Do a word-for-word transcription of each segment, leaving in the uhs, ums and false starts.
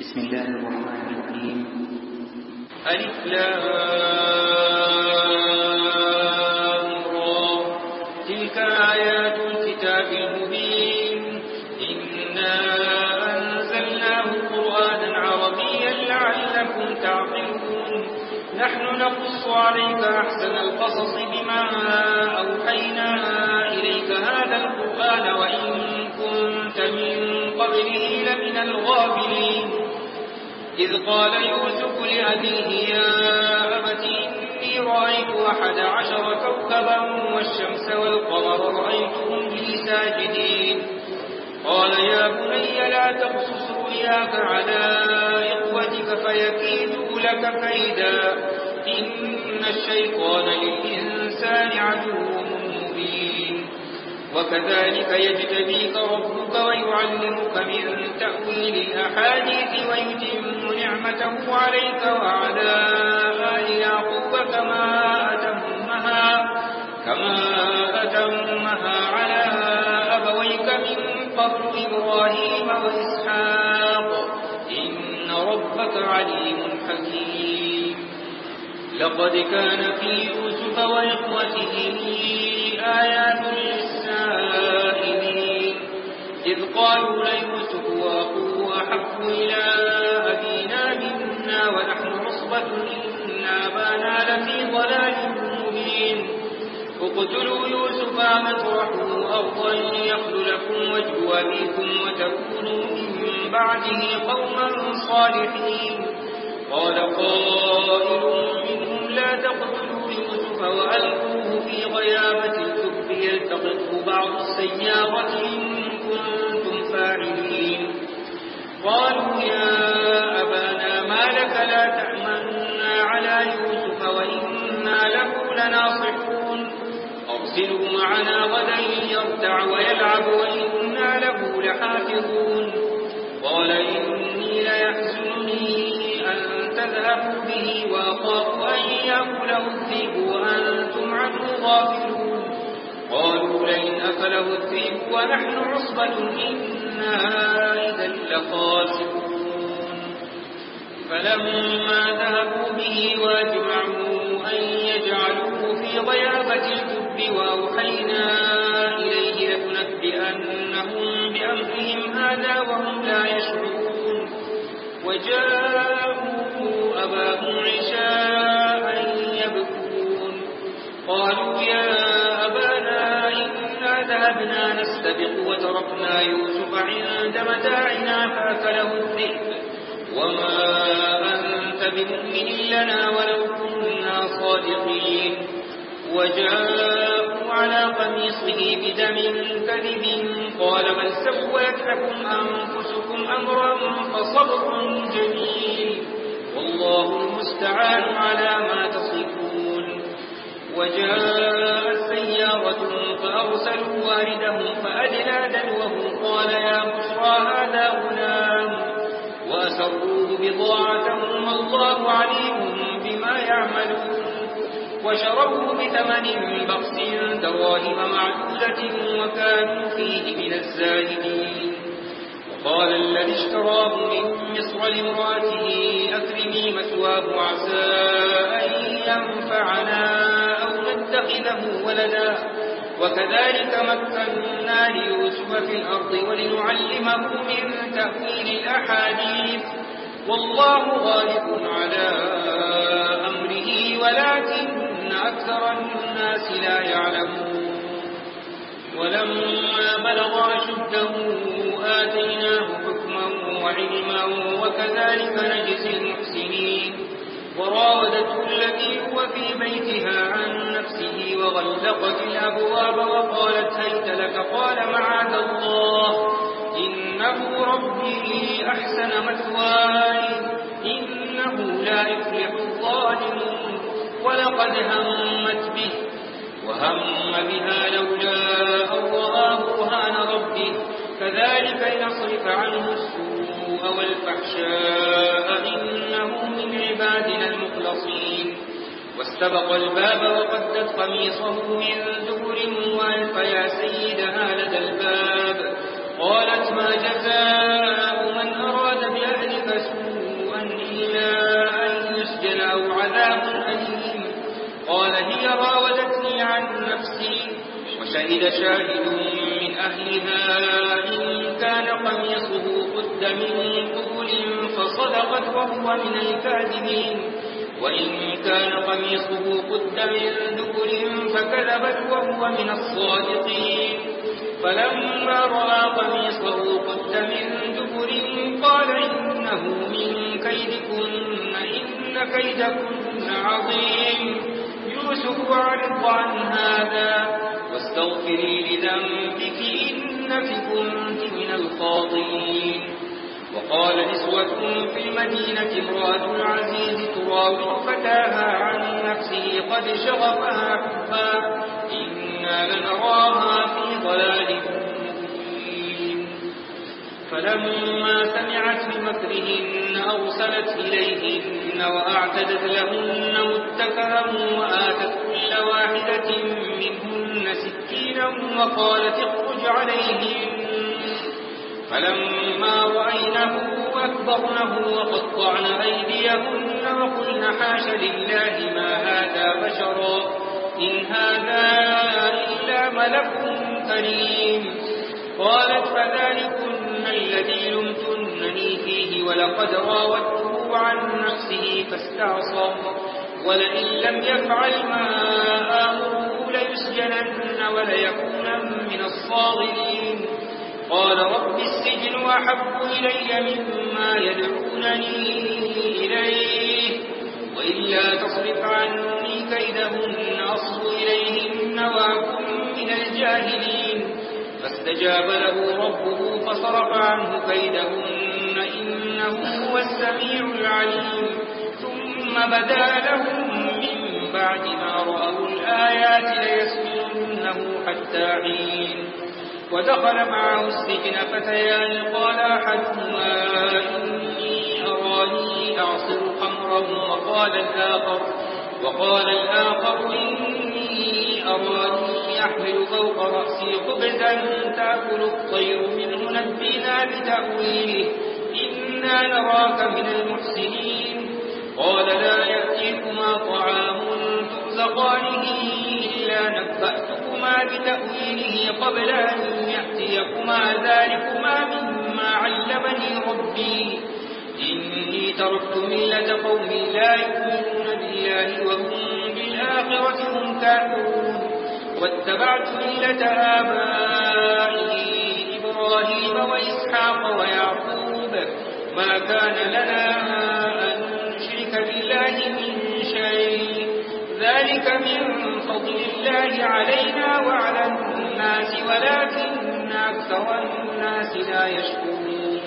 بسم الله الرحمن الرحيم. ألف لام را تلك آيات الكتاب المبين إنا أنزلناه قرآنا عربيا لعلكم تعقلون نحن نقص عليك أحسن القصص بما أوحينا إليك هذا القرآن وإن كنت من قبله لمن الغافلين إذ قال يوسف لأبيه يا أبت إني رأيت أحد عشر كوكبا والشمس والقمر رأيتهم لي ساجدين قال يا بني لا تقصص رؤياك على إخوتك فيكيدوا لك كيدا إن الشيطان للإنسان عدو مبين وكذلك يجتبيك ربك ويعلمك من تأويل الأحاديث ويتم نعمته عليك وعلى آل يعقوب كما أتمها كما أتمها على أبويك من قبل إبراهيم وإسحاق إن ربك عليم حكيم لقد كان في يوسف وإخوته آيات للسائلين إذ قالوا ليوسف وأخوه أحب إلى أبينا منا ونحن عصبة إن أبانا لفي ضلال مبين اقتلوا يوسف أو اطرحوه أرضا يخل لكم وجه أبيكم وتكونوا من بعده قوما صالحين قال قائل منهم لا تقتلوا يوسف وألقوه في غيابة الجب يلتقطه بعض السيارة إن كنتم فاعلين قالوا يا أبانا ما لك لا تأمنا على يوسف وإنا له لناصحون أرسله معنا غدا يرتع ويلعب وإنا له لحافظون قال إني ليحزنني أن تذهبوا به وأخاف أن يأكله الذئب وأنتم عنه غافلون قالوا لئن أكله الذئب ونحن عصبة إنا إذا لخاسرون فلما ذهبوا به واجمعوا أن يجعلوه في غيابة الجب وأوحينا إليه لتنبئنهم بأمرهم هذا وهم لا يشعرون وجاءوا أباهم عشاء يبكون قالوا يا أبانا إنا ذهبنا نستبق وتركنا يوسف عند متاعنا فأكله الذئب وما أنت بمؤمن لنا ولو كنا صادقين وجاءوا على قميصه بدم كذب قال بل سولت لكم أنفسكم أمرا فصبر جميل والله المستعان على ما تصفون وجاءت سيارة فأرسلوا واردهم فأدلى دلوه قال يا بشرى هذا غلام وأسروه بضاعتهم والله عليم بما يعملون وشروه بثمن بخس دراهم معدودة وكانوا فيه من الزاهدين وقال الذي اشتراه من مصر لامرأته أكرمي مثواه عسى أن ينفعنا أو نتخذه ولدا وكذلك مكنا ليوسف في الأرض ولنعلمه من تأويل الأحاديث والله غالب على أمره ولكن أكثر الناس لا يعلمون ولما بلغ أشده آتيناه حكما وعلما وكذلك نجزي المحسنين وراودته التي هو في بيتها عن نفسه وغلقت الأبواب وقالت هيت لك قال معاذ الله إنه ربي أحسن مثواي إنه لا يفلح الظالمون ولقد همت به وهم بها لولا أن رأى برهان ربه كذلك لنصرف عنه السوء والفحشاء إنه من عبادنا المخلصين واستبق الباب وقدت قميصه من دبر وألف يا سيدها لدى الباب قالت ما جزاء من أراد بأهلك سوءا شهد شاهد من أهلها إن كان قميصه قد من قبل فصدقت وهو من الكاذبين وإن كان قميصه قد من دبر فكذبت وهو من الصادقين فلما رأى قميصه قد من دبر قال إنه من كيدكن إن كيدكن عظيم يوسف أعرض عن هذا واستغفري لذنبك إنك كنت من الخاطئين. وقال نسوة في المدينة امرأة العزيز تراود فتاها عن نفسه قد شغفها حبا إنا لنراها في ضلال مبين. فلما سمعت بمكرهن أرسلت إليهن وأعتدت لهن متكئا وآتت كل واحدة منهن سكينا وقالت اخرج عليهن فلما رأينه أكبرنه وقطعن أيديهن وقلن حاش لله ما هذا بشرا إن هذا إلا ملك كريم. قالت فذلكن الذي لمتنني فيه ولقد راودته عن نفسه فاستعصم ولئن لم يفعل ما آمره ليسجنن وليكون من الصاغرين. قال رب السجن أحب إلي مما يدعونني إليه وإلا تصرف عني كيدهن أصب إليهن وأكن من الجاهلين. فاستجاب له ربه فصرف عنه كيدهن إنه هو السميع العليم. ثم بدا لهم من بعد ما رأوا الآيات ليسجننه حتى حين. ودخل معه السجن فتيان قال أحدهما إني أراني أعصر خمرا وقال الآخر, وقال الآخر إني أراني أحمل فوق رأسي خبزا تأكل الطير منه نبينا بتأويله إنا نراك من المحسنين. قال لا يأتيكما طعام ترزقانه إلا نبأتكما بتأويله قبل أن يأتيكما ذلكما مما علمني ربي إني تركت ملة قوم لا يؤمنون بالله وهم بالآخرة هم كافرون واتبعت ملة آبائي إبراهيم وإسحاق ويعقوب ما كان لنا أن نشرك بالله من شيء ذلك من فضل الله علينا وعلى الناس ولكن أكثر الناس لا يشكرون.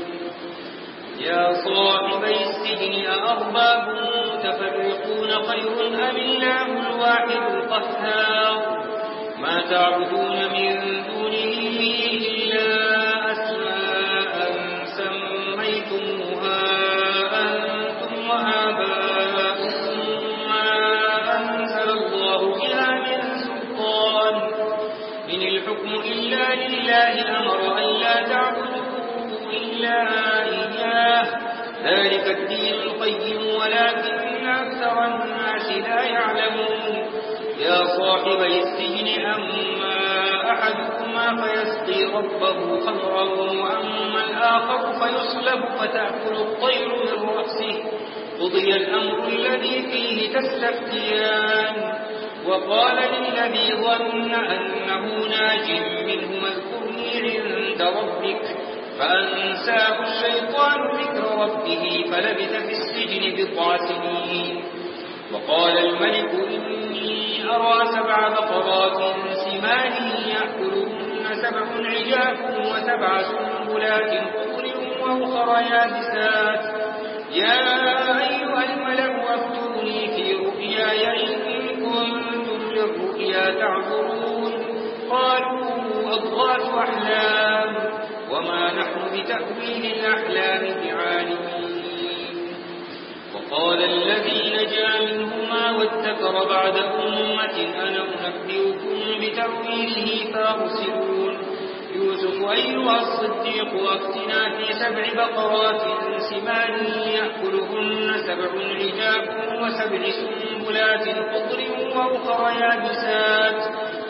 يا صاحبي السجن أأرباب متفرقون خير أم الله الواحد القهار ما تعبدون من دونه إلا أسماء سميتموها أنتم وآباؤكم ما أنزل الله بها من سلطان إن الحكم إلا لله أمر أن لا تعبدوا إلا إياه ذلك الدين القيم ولكن أكثر الناس لا يعلمون. يا صاحبي السجن أما أحدكما فيسقي ربه خمرا وأما الآخر فيصلب فتأكل الطير من رأسه قضي الأمر الذي فيه تستفتيان. وقال للذي ظن أنه ناج منه اذكرني عند ربك فأنساه الشيطان ذكر ربه فلبث في السجن بضع سنين. وقال الملك إني أرى سبع بقرات سمان يأكلهن سبع عجاف وسبع سنبلات خضر وأخر يابسات يا أيها الملأ أفتوني في رؤياي إن كنتم للرؤيا تعبرون. قالوا أضغاث أحلام وما نحن بتأويل الأحلام بعالمين. وقال الذي نجا منهما وادكر بعد أمة أنا أنبئكم بتأويله فأرسلون. يوسف أيها الصديق أفتنا في سبع بقرات سمان يأكلهن سبع عجاف وسبع سنبلات خضر وأخر يابسات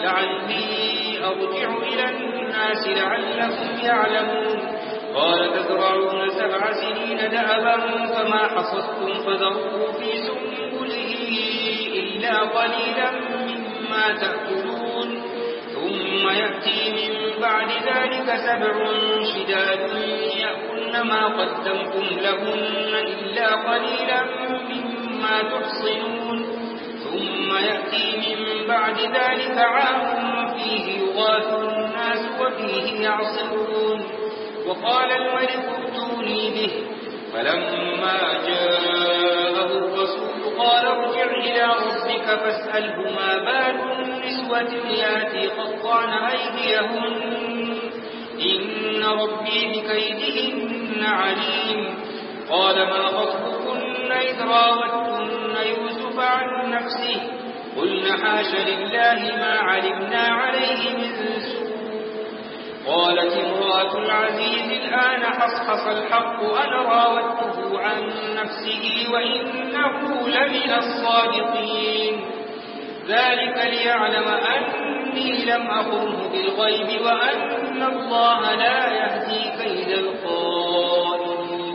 لعلي أرجع إلى الناس لعلهم يعلمون قال تزرعون سبع سنين دأبا فما حصدتم فذروه في سنبله إلا قليلا مما تأكلون ثم يأتي من بعد ذلك سبع شداد يأكلن ما قدمتم لهن إلا قليلا مما تحصنون ثم يأتي من بعد ذلك عام فيه يغاث الناس وفيه يعصرون وقال الملك ائتوني به فلما جاءه الرسول قال ارجع إلى ربك فاسأله ما بال النسوة اللاتي قطعن أيديهن إن ربي بكيدهن عليم قال ما خطبكن إذ راوتن يوسف عن نفسه قلن حاش لله ما علمنا عليه من سوء قالت امرأة العزيز الآن حصحص الحق أنا راودته عن نفسه وإنه لمن الصادقين ذلك ليعلم أني لم أخنه بالغيب وأن الله لا يهدي كيد الخائنين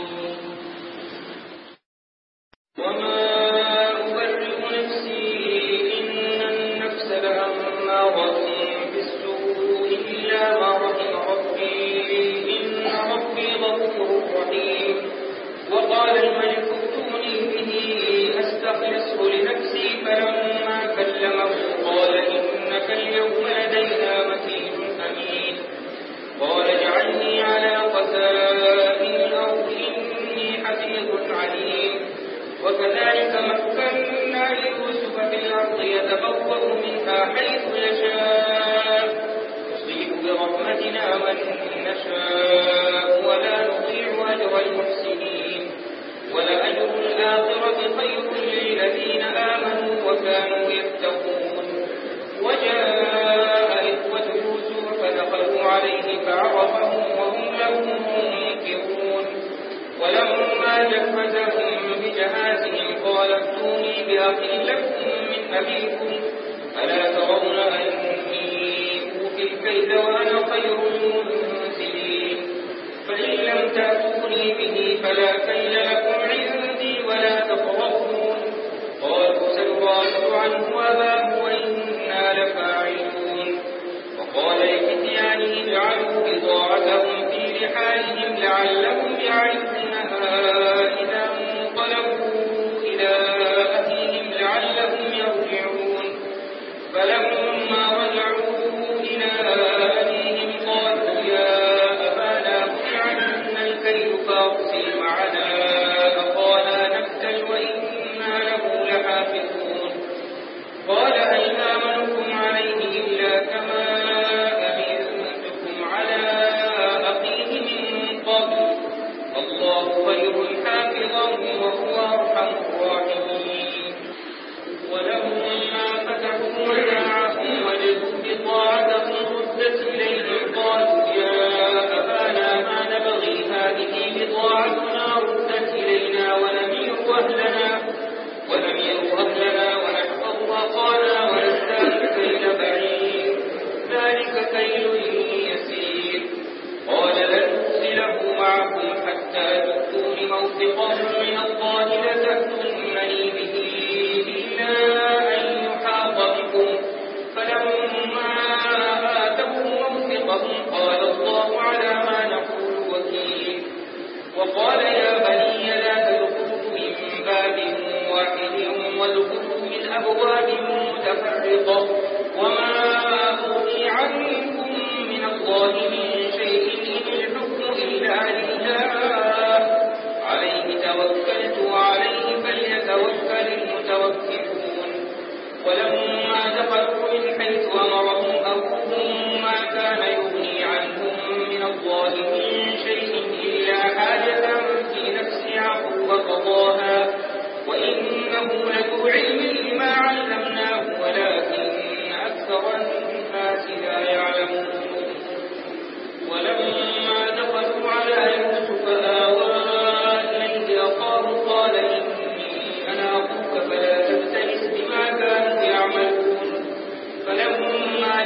وما أبرئ نفسي إن النفس لأمارة بالسوء إلا ما رحم ربي إن ربي غفور رحيم وقال الملك ائتوني به أستخلصه لنفسي فلما كلمه قال إنك اليوم لدينا مكين أمين قال اجعلني على خزائن الأرض إني حفيظ عليم وكذلك مكنا ليوسف في الأرض يتبوأ منها حيث يشاء نصيب برحمتنا من نشاء ولا نضيع أجر المحسنين ولأجر الآخرة خير للذين آمنوا وكانوا يتقون وجاء إخوة يوسف فدخلوا عليه فعرفهم وهم له منكرون ولما جهزهم بجهازهم قال ائتوني بأخ لكم من أبيكم ألا ترون أني أوفي الكيل وأنا خير المنزلين فإن لم تأتوني به فلا كيل لكم عندي ولا تقربون قالوا سنراود عنه أباه وإنا لفاعلون وقال لفتيانه اجعلوا بضاعتهم في رحالهم لعلهم يعرفونها إذا انقلبوا إلى أهلهم لعلهم يرجعون فلما رجعوا إلى أهلهم قالوا يا أبانا منع عنا الكيل فأرسل معنا أخانا نكتل وإنا له لحافظون قال هل آمنكم عليه إلا كما أمنتكم على أخيه من قبل الله خير حافظا وهو أرحم الراحمين ولما فتحوا متاعهم وجدوا بضاعتهم ردت إليهم قالوا يا أبانا ما نبغي هذه بضاعتنا ردت إلينا ونمير أهلنا ونمير أهلنا ونحفظ أخانا ونزداد كيل بعير ذلك كيل يسير قال لن أرسله معكم حتى تؤتون موثقا من الله لتأتونني به إلا أن يحاط بكم فلما آتوا موثقهم قال الله على ما نقول وكيل وقال يا بني لا تدخلوا من باب واحد وادخلوا من أبواب متفرقة وما أغني عنكم من الله من شيء إن الحكم إلا لله عليه توكلت وعليه فليتوكل المتوكلون ولما دخلوا من حيث أمرهم أبوهم ما كان يغني عنهم من الله من شيء إلا حاجة في نفس يعقوب قضاها وإنه لذو علم لما علمناه ولكن أكثر الناس لا يعلمون ولما دخلوا على يوسف آوى إليه أخاه قال إني أنا أخوك فلا تبتئس بما كانوا يعملون فلما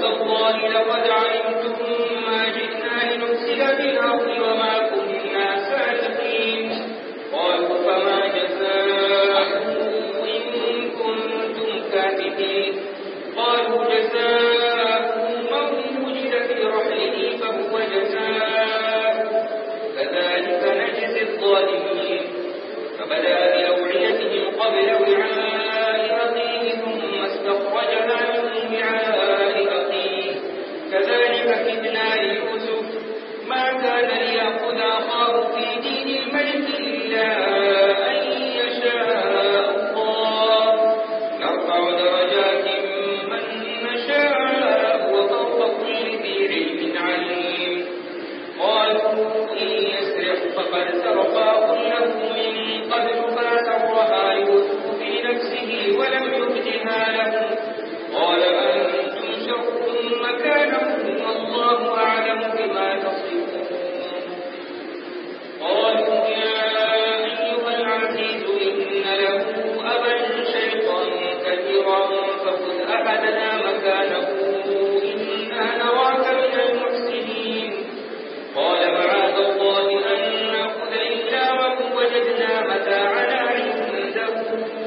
تالله لقد علمتم ما جئنا لنفسد بالأرض وما كنا سارقين. قالوا فما جزاؤه إن كنتم كاذبين. قالوا جزاؤه من وجد في رحله فهو جزاؤه كذلك نجزي الظالمين. فبدأ بأوعيتهم قبل وعاء أخيه ثم استخرجها من وعاء أخيه كذلك كدنا ليوسف ما كان ليأخذ أخاه في دين الملك إلا أن يشاء الله نرفع درجات من نشاء وفوق كل ذي علم عليم. قالوا إن يسرق فقد سرق أخ له من قبل فأسرها يوسف في نفسه ولم يبدها له قال أنتم شر مكانا والله أعلم بما تصفون. قالوا يا أيها العزيز إن له أبا شيخا كثيرا فخذ أحدنا مكانه إنا نراك من المحسنين. قال معاذ الله أن نأخذ إلا من وجدنا متاعنا عنده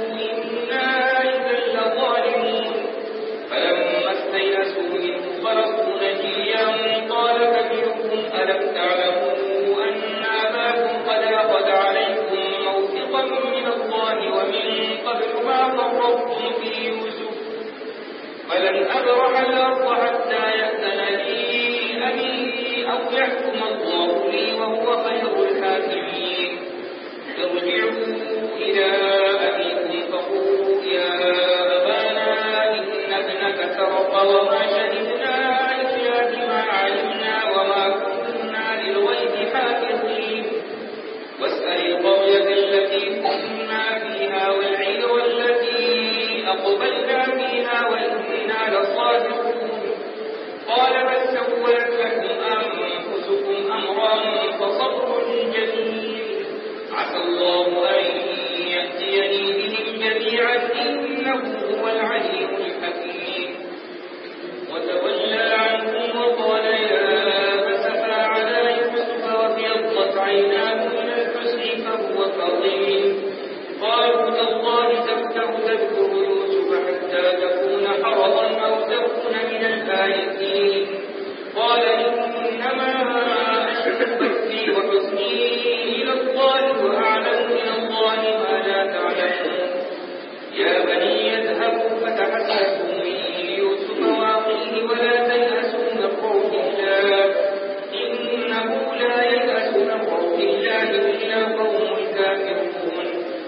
إنا إذا لظالمون. فلما استيئسوا منه خلصوا نجيا قال كبيرهم ألم تعلموا أن أباكم قد أخذ عليكم موثقا من الله ومن قبل ما فرطتم في يوسف فلن أبرح الأرض حتى يأذن لي أبي أو يحكم الله لي وهو خير الحاكمين. ارجعوا إلى أبيكم فقولوا يا أبانا إن ابنك سرق وما شهدنا إلا بما علمنا وما كنا للغيب حافظين. واسأل القرية التي كنا فيها والعير التي أقبلنا فيها وإنا لصادقون. قال بل سولت لكم أنفسكم أمرا فصبر جميل عسى الله أن يأتيني بهم جميعا إنه هو العليم الحكيم. وتولى عنهم وقال يا أسفا على يوسف وابيضت عيناه من الحزن فهو كظيم. قالوا تالله تفتأ تذكر يوسف حتى تكون حرضا أو تكون من الآيتين. قال إنما أشكو بثي وحزني إلى الله وأعلم من الله ما لا تعلمون. يا بني اذهبوا فتحسسوا من يوسف وأخيه ولا تيأسوا من روح الله إنه لا ييأس من روح الله إلا قوم الكافرون.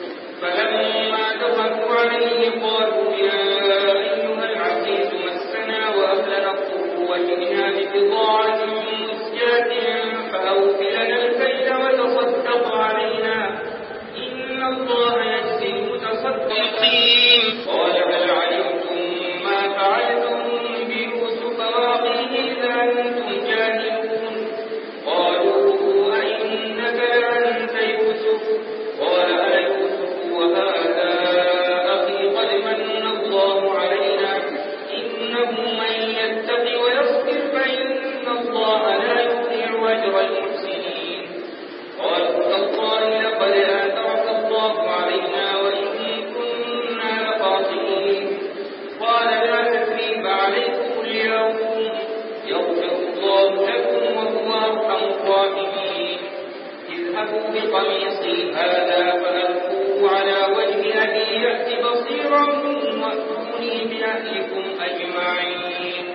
فلما دخلوا عليه قالوا يا أيها العزيز مسنا وأهلنا الضر وجئنا ببضاعة مزجاة فأوف لنا الكيل وتصدق علينا إن الله يجزي المتصدقين. قال هل علمتم ما فعلتم بيوسف وأخيه إذا أنتم جاهلون. قالوا أئنك لأنت يوسف. قال أنا يوسف وهذا أخي قد من الله علينا إنه من يتق ويصبر فإن الله لا يضيع أجر المحسنين. قالوا تالله لقد آثرك الله علينا وإن كنا لخاطئين. قال لا تثريب عليكم اليوم يغفر الله لكم وهو أرحم الراحمين. اذهبوا بقميصي هذا فألقوه على وجه أبي يأت بصيرا وأتوني بأهلكم أجمعين.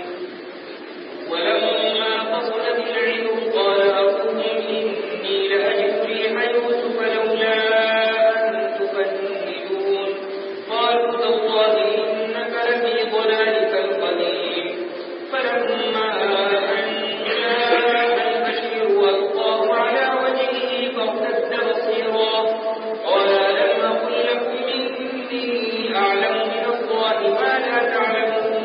ولما فصلت العير قال أخوهم إني لأجد ريح يوسف لولا أن تفندون. قالوا تالله إنك لفي ضلالك القديم. فلما أن جاء البشير وألقاه على وجهه فارتد بصيرا قال ألم أقل لكم إني أعلم من الله ما لا تعلمون.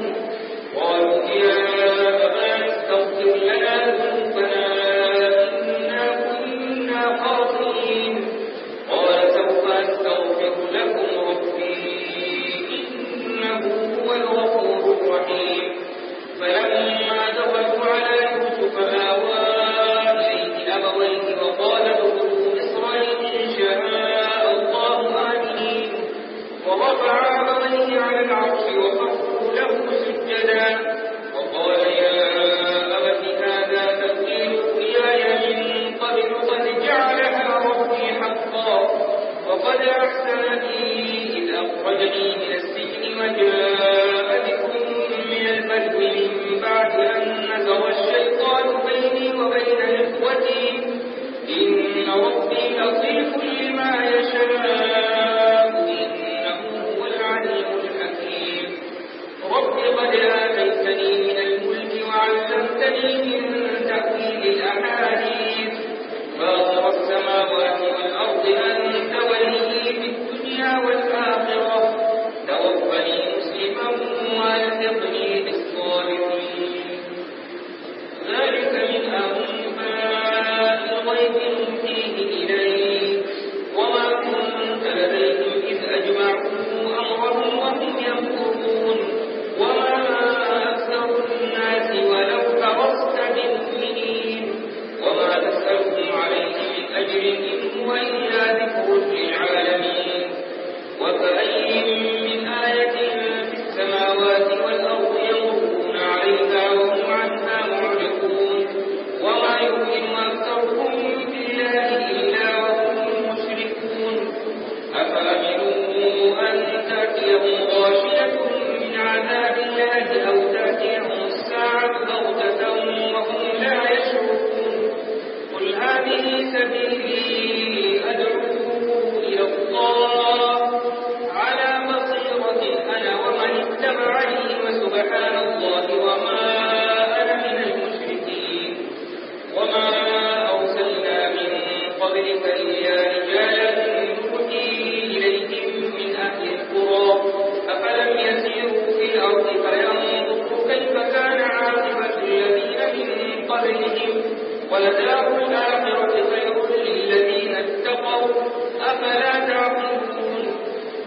وألحقني بالصالحين. ذلك من أنباء الغيب نوحيه إليك وما كنت لديهم إذ أجمعوا أمرهم وهم يمكرون وما أكثر الناس ولو حرصت بمؤمنين وما تسألهم عليه من أجر إن هو إلا ذكر للعالمين. وكأي من آية في السماوات والأرض يمرون عليها وهم عنها معرضون وما يؤمن أكثرهم بالله إلا وهم مشركون. أفأمنوا أن تأتيهم غاشية من عذاب الله أو تأتيهم الساعة بغتة وهم لا يشعرون. قل هذه سبيلي أدعو إلى الله على بصيرة أنا ومن اتبعني وسبحان الله وما أنا من المشركين. وما أرسلنا من قبلك إلا رجالا نوحي إليهم من أهل القرى أفلم يسيروا في الأرض فينظروا كيف كان عاقبة الذين من قبلهم ولدار الآخرة خير للذين اتقوا أفلا تعقلون.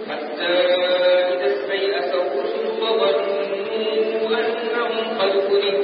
حتى إذا استيأس الرسل وظنوا أنهم قد كذبوا